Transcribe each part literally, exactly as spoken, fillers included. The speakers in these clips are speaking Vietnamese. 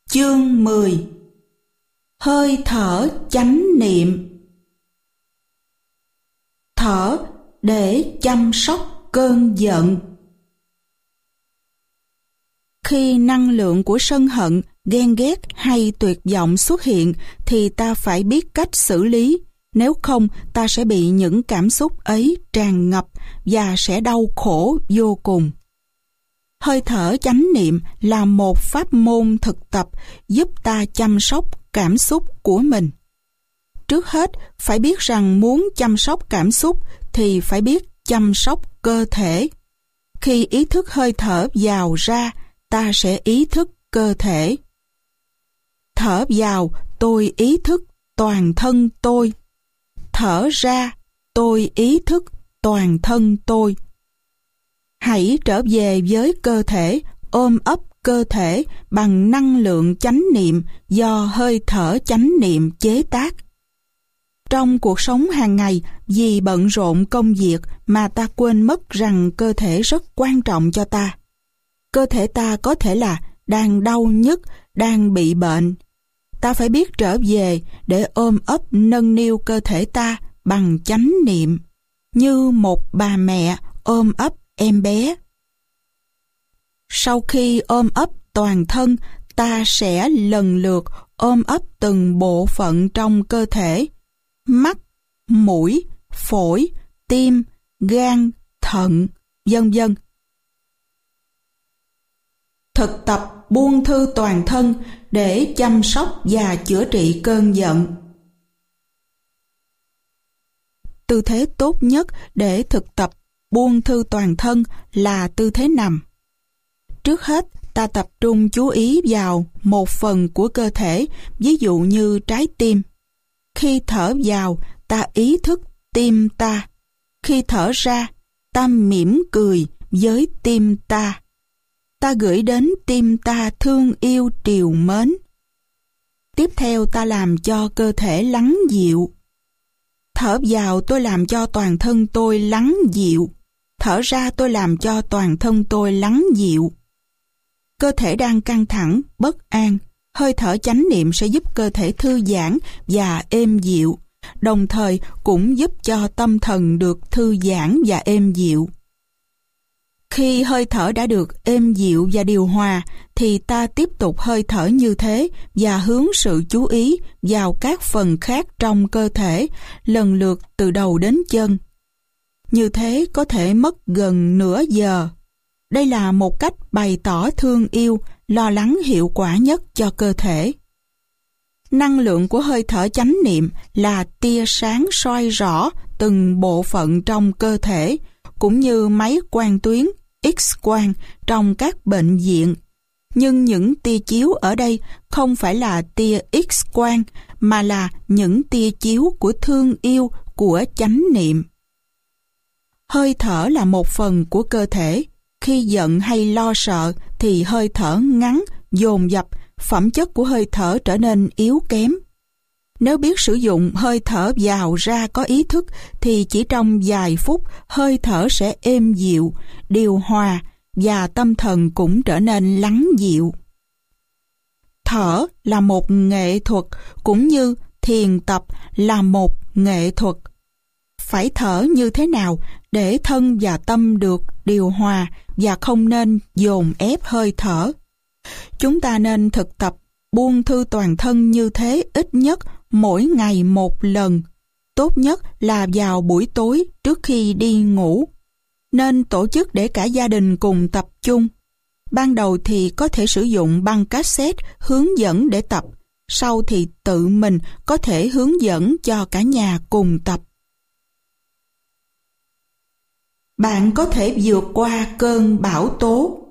Chương mười. Hơi thở chánh niệm. Thở để chăm sóc cơn giận. Khi năng lượng của sân hận, ghen ghét hay tuyệt vọng xuất hiện thì ta phải biết cách xử lý, nếu không ta sẽ bị những cảm xúc ấy tràn ngập và sẽ đau khổ vô cùng. Hơi thở chánh niệm là một pháp môn thực tập giúp ta chăm sóc cảm xúc của mình. Trước hết, phải biết rằng muốn chăm sóc cảm xúc thì phải biết chăm sóc cơ thể. Khi ý thức hơi thở vào ra, ta sẽ ý thức cơ thể. Thở vào, tôi ý thức toàn thân tôi. Thở ra, tôi ý thức toàn thân tôi. Hãy trở về với cơ thể, ôm ấp cơ thể bằng năng lượng chánh niệm do hơi thở chánh niệm chế tác. Trong cuộc sống hàng ngày, vì bận rộn công việc mà ta quên mất rằng cơ thể rất quan trọng cho ta. Cơ thể ta có thể là đang đau nhức, đang bị bệnh. Ta phải biết trở về để ôm ấp nâng niu cơ thể ta bằng chánh niệm, như một bà mẹ ôm ấp em bé. Sau khi ôm ấp toàn thân, ta sẽ lần lượt ôm ấp từng bộ phận trong cơ thể: mắt, mũi, phổi, tim, gan, thận, vân vân. Thực tập buông thư toàn thân để chăm sóc và chữa trị cơn giận. Tư thế tốt nhất để thực tập buông thư toàn thân là tư thế nằm. Trước hết, ta tập trung chú ý vào một phần của cơ thể, ví dụ như trái tim. Khi thở vào, ta ý thức tim ta. Khi thở ra, ta mỉm cười với tim ta. Ta gửi đến tim ta thương yêu trìu mến. Tiếp theo ta làm cho cơ thể lắng dịu. Thở vào tôi làm cho toàn thân tôi lắng dịu. Thở ra tôi làm cho toàn thân tôi lắng dịu. Cơ thể đang căng thẳng, bất an. Hơi thở chánh niệm sẽ giúp cơ thể thư giãn và êm dịu, đồng thời cũng giúp cho tâm thần được thư giãn và êm dịu. Khi hơi thở đã được êm dịu và điều hòa, thì ta tiếp tục hơi thở như thế và hướng sự chú ý vào các phần khác trong cơ thể, lần lượt từ đầu đến chân. Như thế có thể mất gần nửa giờ. Đây là một cách bày tỏ thương yêu, lo lắng hiệu quả nhất cho cơ thể. Năng lượng của hơi thở chánh niệm là tia sáng soi rõ từng bộ phận trong cơ thể, cũng như máy quang tuyến, X-quang trong các bệnh viện. Nhưng những tia chiếu ở đây không phải là tia X-quang, mà là những tia chiếu của thương yêu, của chánh niệm. Hơi thở là một phần của cơ thể. Khi giận hay lo sợ thì hơi thở ngắn, dồn dập, phẩm chất của hơi thở trở nên yếu kém. Nếu biết sử dụng hơi thở vào ra có ý thức thì chỉ trong vài phút hơi thở sẽ êm dịu, điều hòa và tâm thần cũng trở nên lắng dịu. Thở là một nghệ thuật, cũng như thiền tập là một nghệ thuật. Phải thở như thế nào để thân và tâm được điều hòa và không nên dồn ép hơi thở. Chúng ta nên thực tập buông thư toàn thân như thế ít nhất mỗi ngày một lần. Tốt nhất là vào buổi tối trước khi đi ngủ. Nên tổ chức để cả gia đình cùng tập chung. Ban đầu thì có thể sử dụng băng cassette hướng dẫn để tập. Sau thì tự mình có thể hướng dẫn cho cả nhà cùng tập. Bạn có thể vượt qua cơn bão tố.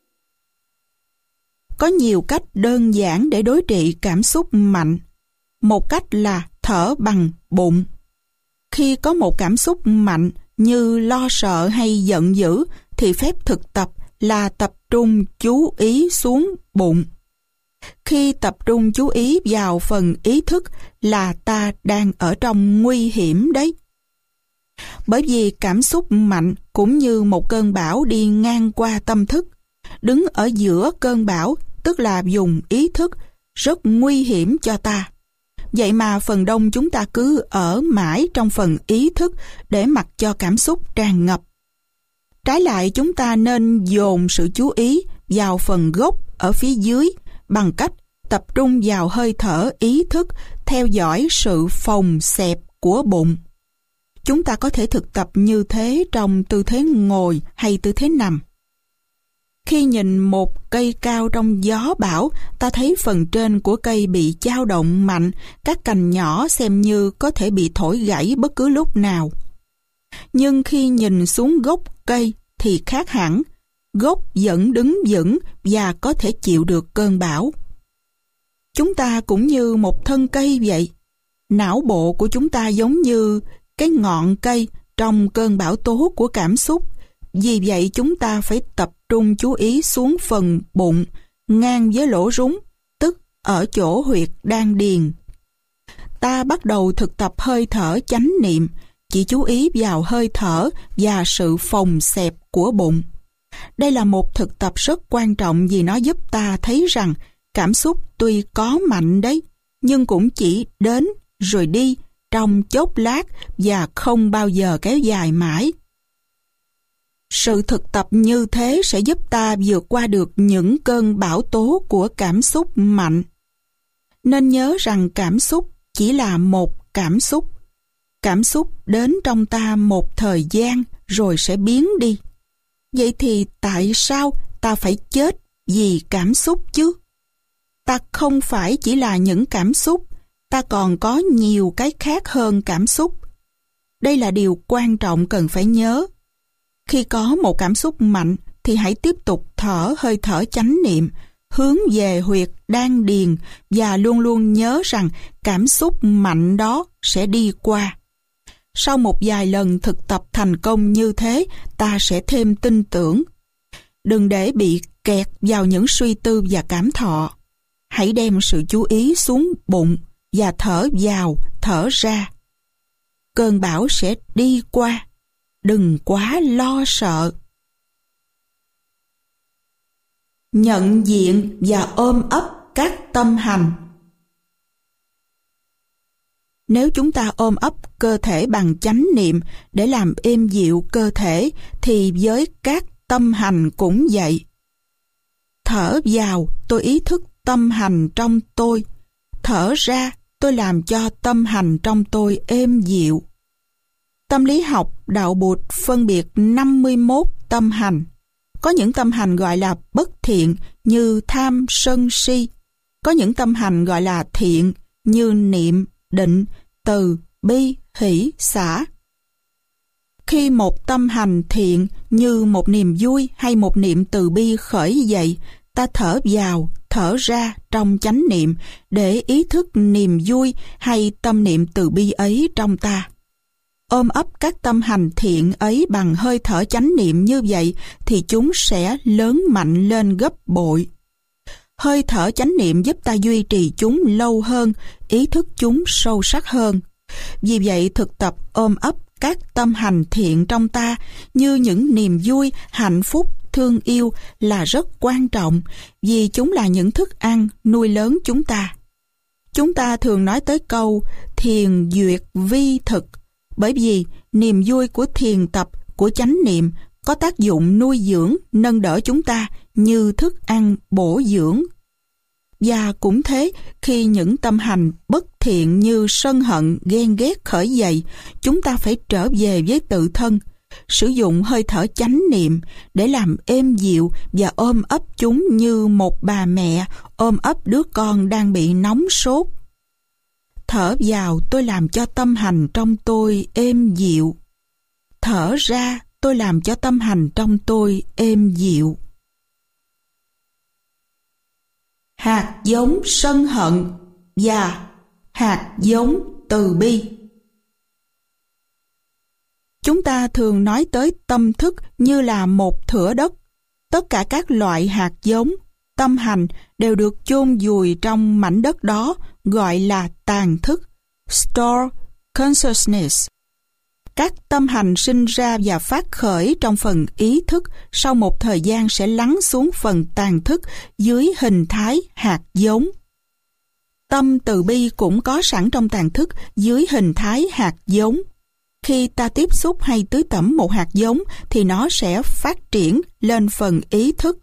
Có nhiều cách đơn giản để đối trị cảm xúc mạnh. Một cách là thở bằng bụng. Khi có một cảm xúc mạnh như lo sợ hay giận dữ thì phép thực tập là tập trung chú ý xuống bụng. Khi tập trung chú ý vào phần ý thức là ta đang ở trong nguy hiểm đấy. Bởi vì cảm xúc mạnh cũng như một cơn bão đi ngang qua tâm thức. Đứng ở giữa cơn bão, tức là dùng ý thức, rất nguy hiểm cho ta. Vậy mà phần đông chúng ta cứ ở mãi trong phần ý thức để mặc cho cảm xúc tràn ngập. Trái lại, chúng ta nên dồn sự chú ý vào phần gốc ở phía dưới bằng cách tập trung vào hơi thở ý thức, theo dõi sự phồng xẹp của bụng. Chúng ta có thể thực tập như thế trong tư thế ngồi hay tư thế nằm. Khi nhìn một cây cao trong gió bão, ta thấy phần trên của cây bị dao động mạnh, các cành nhỏ xem như có thể bị thổi gãy bất cứ lúc nào. Nhưng khi nhìn xuống gốc cây thì khác hẳn, gốc vẫn đứng vững và có thể chịu được cơn bão. Chúng ta cũng như một thân cây vậy. Não bộ của chúng ta giống như cái ngọn cây trong cơn bão tố của cảm xúc. Vì vậy chúng ta phải tập trung chú ý xuống phần bụng, ngang với lỗ rúng, tức ở chỗ huyệt đan điền. Ta bắt đầu thực tập hơi thở chánh niệm, chỉ chú ý vào hơi thở và sự phồng xẹp của bụng. Đây là một thực tập rất quan trọng vì nó giúp ta thấy rằng cảm xúc tuy có mạnh đấy, nhưng cũng chỉ đến rồi đi trong chốc lát và không bao giờ kéo dài mãi. Sự thực tập như thế sẽ giúp ta vượt qua được những cơn bão tố của cảm xúc mạnh. Nên nhớ rằng cảm xúc chỉ là một cảm xúc. Cảm xúc đến trong ta một thời gian rồi sẽ biến đi. Vậy thì tại sao ta phải chết vì cảm xúc chứ? Ta không phải chỉ là những cảm xúc, ta còn có nhiều cái khác hơn cảm xúc. Đây là điều quan trọng cần phải nhớ. Khi có một cảm xúc mạnh thì hãy tiếp tục thở hơi thở chánh niệm, hướng về huyệt đan điền và luôn luôn nhớ rằng cảm xúc mạnh đó sẽ đi qua. Sau một vài lần thực tập thành công như thế, ta sẽ thêm tin tưởng. Đừng để bị kẹt vào những suy tư và cảm thọ. Hãy đem sự chú ý xuống bụng và thở vào, thở ra. Cơn bão sẽ đi qua. Đừng quá lo sợ. Nhận diện và ôm ấp các tâm hành. Nếu chúng ta ôm ấp cơ thể bằng chánh niệm để làm êm dịu cơ thể, thì với các tâm hành cũng vậy. Thở vào, tôi ý thức tâm hành trong tôi. Thở ra, tôi làm cho tâm hành trong tôi êm dịu. Tâm lý học đạo Bụt phân biệt năm mươi mốt tâm hành. Có những tâm hành gọi là bất thiện như tham, sân, si. Có những tâm hành gọi là thiện như niệm, định, từ, bi, hỷ, xả. Khi một tâm hành thiện như một niềm vui hay một niệm từ bi khởi dậy, ta thở vào, thở ra trong chánh niệm để ý thức niềm vui hay tâm niệm từ bi ấy trong ta. Ôm ấp các tâm hành thiện ấy bằng hơi thở chánh niệm như vậy thì chúng sẽ lớn mạnh lên gấp bội. Hơi thở chánh niệm giúp ta duy trì chúng lâu hơn, ý thức chúng sâu sắc hơn. Vì vậy thực tập ôm ấp các tâm hành thiện trong ta như những niềm vui, hạnh phúc, thương yêu là rất quan trọng vì chúng là những thức ăn nuôi lớn chúng ta. Chúng ta thường nói tới câu thiền duyệt vi thực, bởi vì niềm vui của thiền tập, của chánh niệm có tác dụng nuôi dưỡng, nâng đỡ chúng ta như thức ăn bổ dưỡng. Và cũng thế, khi những tâm hành bất thiện như sân hận, ghen ghét khởi dậy, chúng ta phải trở về với tự thân, sử dụng hơi thở chánh niệm để làm êm dịu và ôm ấp chúng như một bà mẹ ôm ấp đứa con đang bị nóng sốt. Thở vào, tôi làm cho tâm hành trong tôi êm dịu. Thở ra, tôi làm cho tâm hành trong tôi êm dịu. Hạt giống sân hận và hạt giống từ bi. Chúng ta thường nói tới tâm thức như là một thửa đất. Tất cả các loại hạt giống, tâm hành đều được chôn vùi trong mảnh đất đó, gọi là tàn thức, store consciousness. Các tâm hành sinh ra và phát khởi trong phần ý thức, sau một thời gian sẽ lắng xuống phần tàn thức dưới hình thái hạt giống. Tâm từ bi cũng có sẵn trong tàng thức dưới hình thái hạt giống. Khi ta tiếp xúc hay tưới tẩm một hạt giống thì nó sẽ phát triển lên phần ý thức.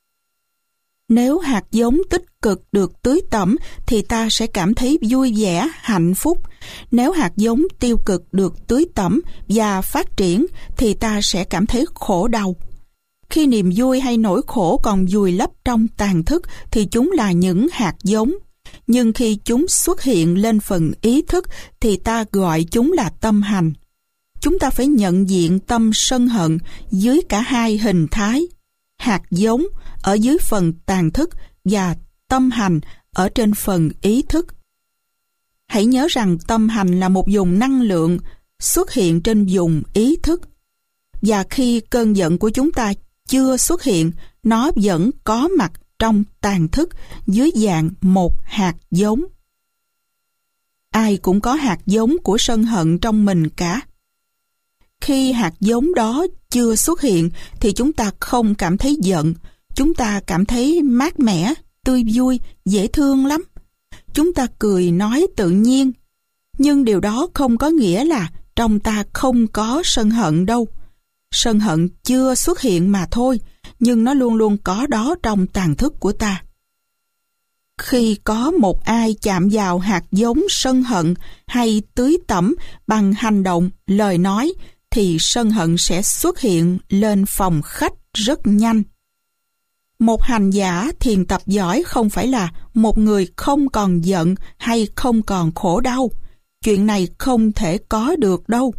Nếu hạt giống tích cực được tưới tẩm thì ta sẽ cảm thấy vui vẻ, hạnh phúc. Nếu hạt giống tiêu cực được tưới tẩm và phát triển thì ta sẽ cảm thấy khổ đau. Khi niềm vui hay nỗi khổ còn vùi lấp trong tàng thức thì chúng là những hạt giống. Nhưng khi chúng xuất hiện lên phần ý thức thì ta gọi chúng là tâm hành. Chúng ta phải nhận diện tâm sân hận dưới cả hai hình thái, hạt giống ở dưới phần tàng thức và tâm hành ở trên phần ý thức. Hãy nhớ rằng tâm hành là một vùng năng lượng xuất hiện trên vùng ý thức. Và khi cơn giận của chúng ta chưa xuất hiện, nó vẫn có mặt trong tàng thức dưới dạng một hạt giống. Ai cũng có hạt giống của sân hận trong mình cả. Khi hạt giống đó chưa xuất hiện thì chúng ta không cảm thấy giận, chúng ta cảm thấy mát mẻ, tươi vui, dễ thương lắm. Chúng ta cười nói tự nhiên, nhưng điều đó không có nghĩa là trong ta không có sân hận đâu. Sân hận chưa xuất hiện mà thôi, nhưng nó luôn luôn có đó trong tàng thức của ta. Khi có một ai chạm vào hạt giống sân hận hay tưới tẩm bằng hành động, lời nói, thì sân hận sẽ xuất hiện lên phòng khách rất nhanh. Một hành giả thiền tập giỏi không phải là một người không còn giận hay không còn khổ đau. Chuyện này không thể có được đâu.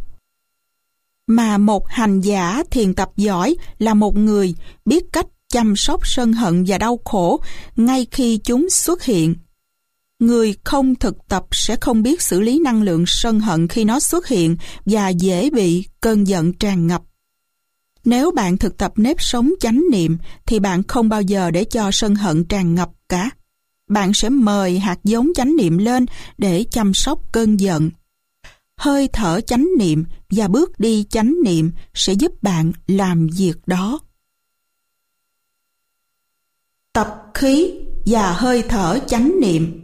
Mà một hành giả thiền tập giỏi là một người biết cách chăm sóc sân hận và đau khổ ngay khi chúng xuất hiện. Người không thực tập sẽ không biết xử lý năng lượng sân hận khi nó xuất hiện và dễ bị cơn giận tràn ngập. Nếu bạn thực tập nếp sống chánh niệm thì bạn không bao giờ để cho sân hận tràn ngập cả. Bạn sẽ mời hạt giống chánh niệm lên để chăm sóc cơn giận. Hơi thở chánh niệm và bước đi chánh niệm sẽ giúp bạn làm việc đó. Tập khí và hơi thở chánh niệm.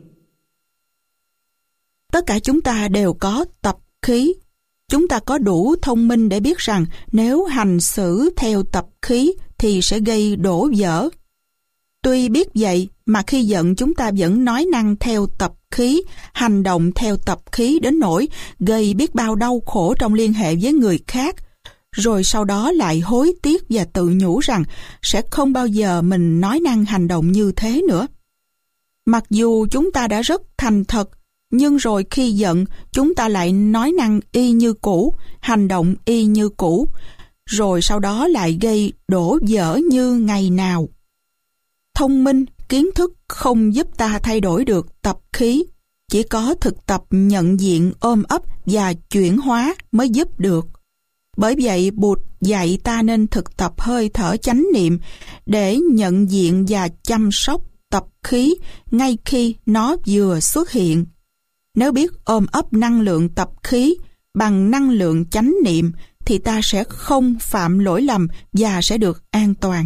Tất cả chúng ta đều có tập khí. Chúng ta có đủ thông minh để biết rằng nếu hành xử theo tập khí thì sẽ gây đổ vỡ. Tuy biết vậy mà khi giận chúng ta vẫn nói năng theo tập khí, hành động theo tập khí đến nỗi gây biết bao đau khổ trong liên hệ với người khác, rồi sau đó lại hối tiếc và tự nhủ rằng sẽ không bao giờ mình nói năng hành động như thế nữa. Mặc dù chúng ta đã rất thành thật, nhưng rồi khi giận, chúng ta lại nói năng y như cũ, hành động y như cũ, rồi sau đó lại gây đổ vỡ như ngày nào. Thông minh, kiến thức không giúp ta thay đổi được tập khí, chỉ có thực tập nhận diện ôm ấp và chuyển hóa mới giúp được. Bởi vậy, Bụt dạy ta nên thực tập hơi thở chánh niệm để nhận diện và chăm sóc tập khí ngay khi nó vừa xuất hiện. Nếu biết ôm ấp năng lượng tập khí bằng năng lượng chánh niệm thì ta sẽ không phạm lỗi lầm và sẽ được an toàn.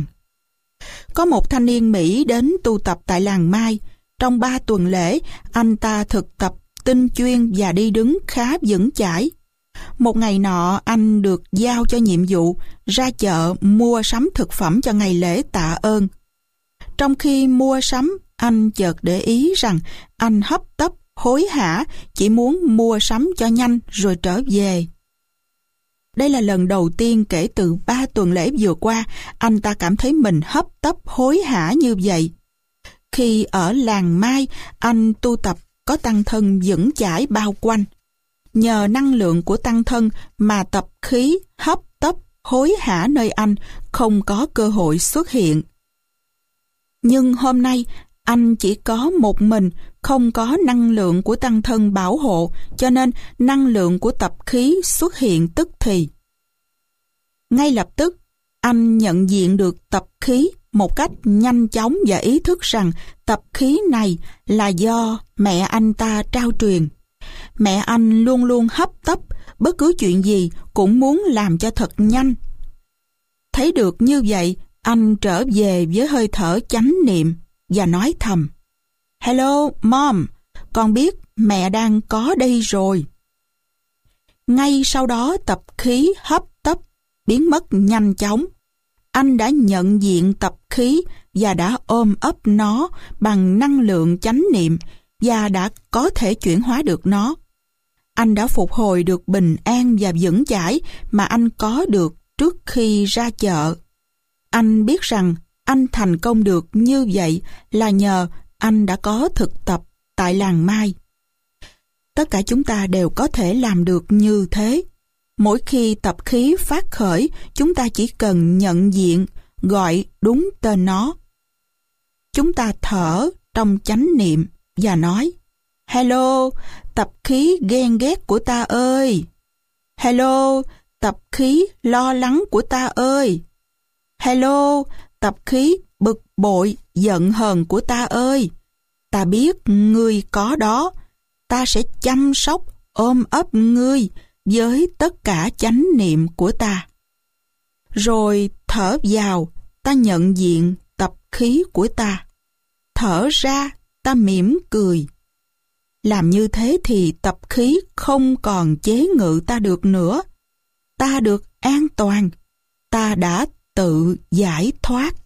Có một thanh niên Mỹ đến tu tập tại làng Mai. Trong ba tuần lễ, anh ta thực tập tinh chuyên và đi đứng khá vững chãi. Một ngày nọ, anh được giao cho nhiệm vụ ra chợ mua sắm thực phẩm cho ngày lễ tạ ơn. Trong khi mua sắm, anh chợt để ý rằng anh hấp tấp, hối hả, chỉ muốn mua sắm cho nhanh rồi trở về. Đây là lần đầu tiên kể từ ba tuần lễ vừa qua, anh ta cảm thấy mình hấp tấp hối hả như vậy. Khi ở làng Mai, anh tu tập có tăng thân vững chãi bao quanh. Nhờ năng lượng của tăng thân mà tập khí hấp tấp hối hả nơi anh không có cơ hội xuất hiện. Nhưng hôm nay, anh chỉ có một mình, không có năng lượng của tăng thân bảo hộ, cho nên năng lượng của tập khí xuất hiện tức thì. Ngay lập tức, anh nhận diện được tập khí một cách nhanh chóng và ý thức rằng tập khí này là do mẹ anh ta trao truyền. Mẹ anh luôn luôn hấp tấp, bất cứ chuyện gì cũng muốn làm cho thật nhanh. Thấy được như vậy, anh trở về với hơi thở chánh niệm và nói thầm: Hello, Mom, con biết mẹ đang có đây rồi. Ngay sau đó tập khí hấp tấp biến mất nhanh chóng. Anh đã nhận diện tập khí và đã ôm ấp nó bằng năng lượng chánh niệm và đã có thể chuyển hóa được nó. Anh đã phục hồi được bình an và vững chãi mà anh có được trước khi ra chợ. Anh biết rằng anh thành công được như vậy là nhờ anh đã có thực tập tại làng Mai. Tất cả chúng ta đều có thể làm được như thế. Mỗi khi tập khí phát khởi, chúng ta chỉ cần nhận diện, gọi đúng tên nó. Chúng ta thở trong chánh niệm và nói: Hello, tập khí ghen ghét của ta ơi! Hello, tập khí lo lắng của ta ơi! Hello, tập khí bực bội, giận hờn của ta ơi! Ta biết ngươi có đó. Ta sẽ chăm sóc, ôm ấp ngươi với tất cả chánh niệm của ta. Rồi thở vào, ta nhận diện tập khí của ta. Thở ra, ta mỉm cười. Làm như thế thì tập khí không còn chế ngự ta được nữa. Ta được an toàn. Ta đã tự giải thoát.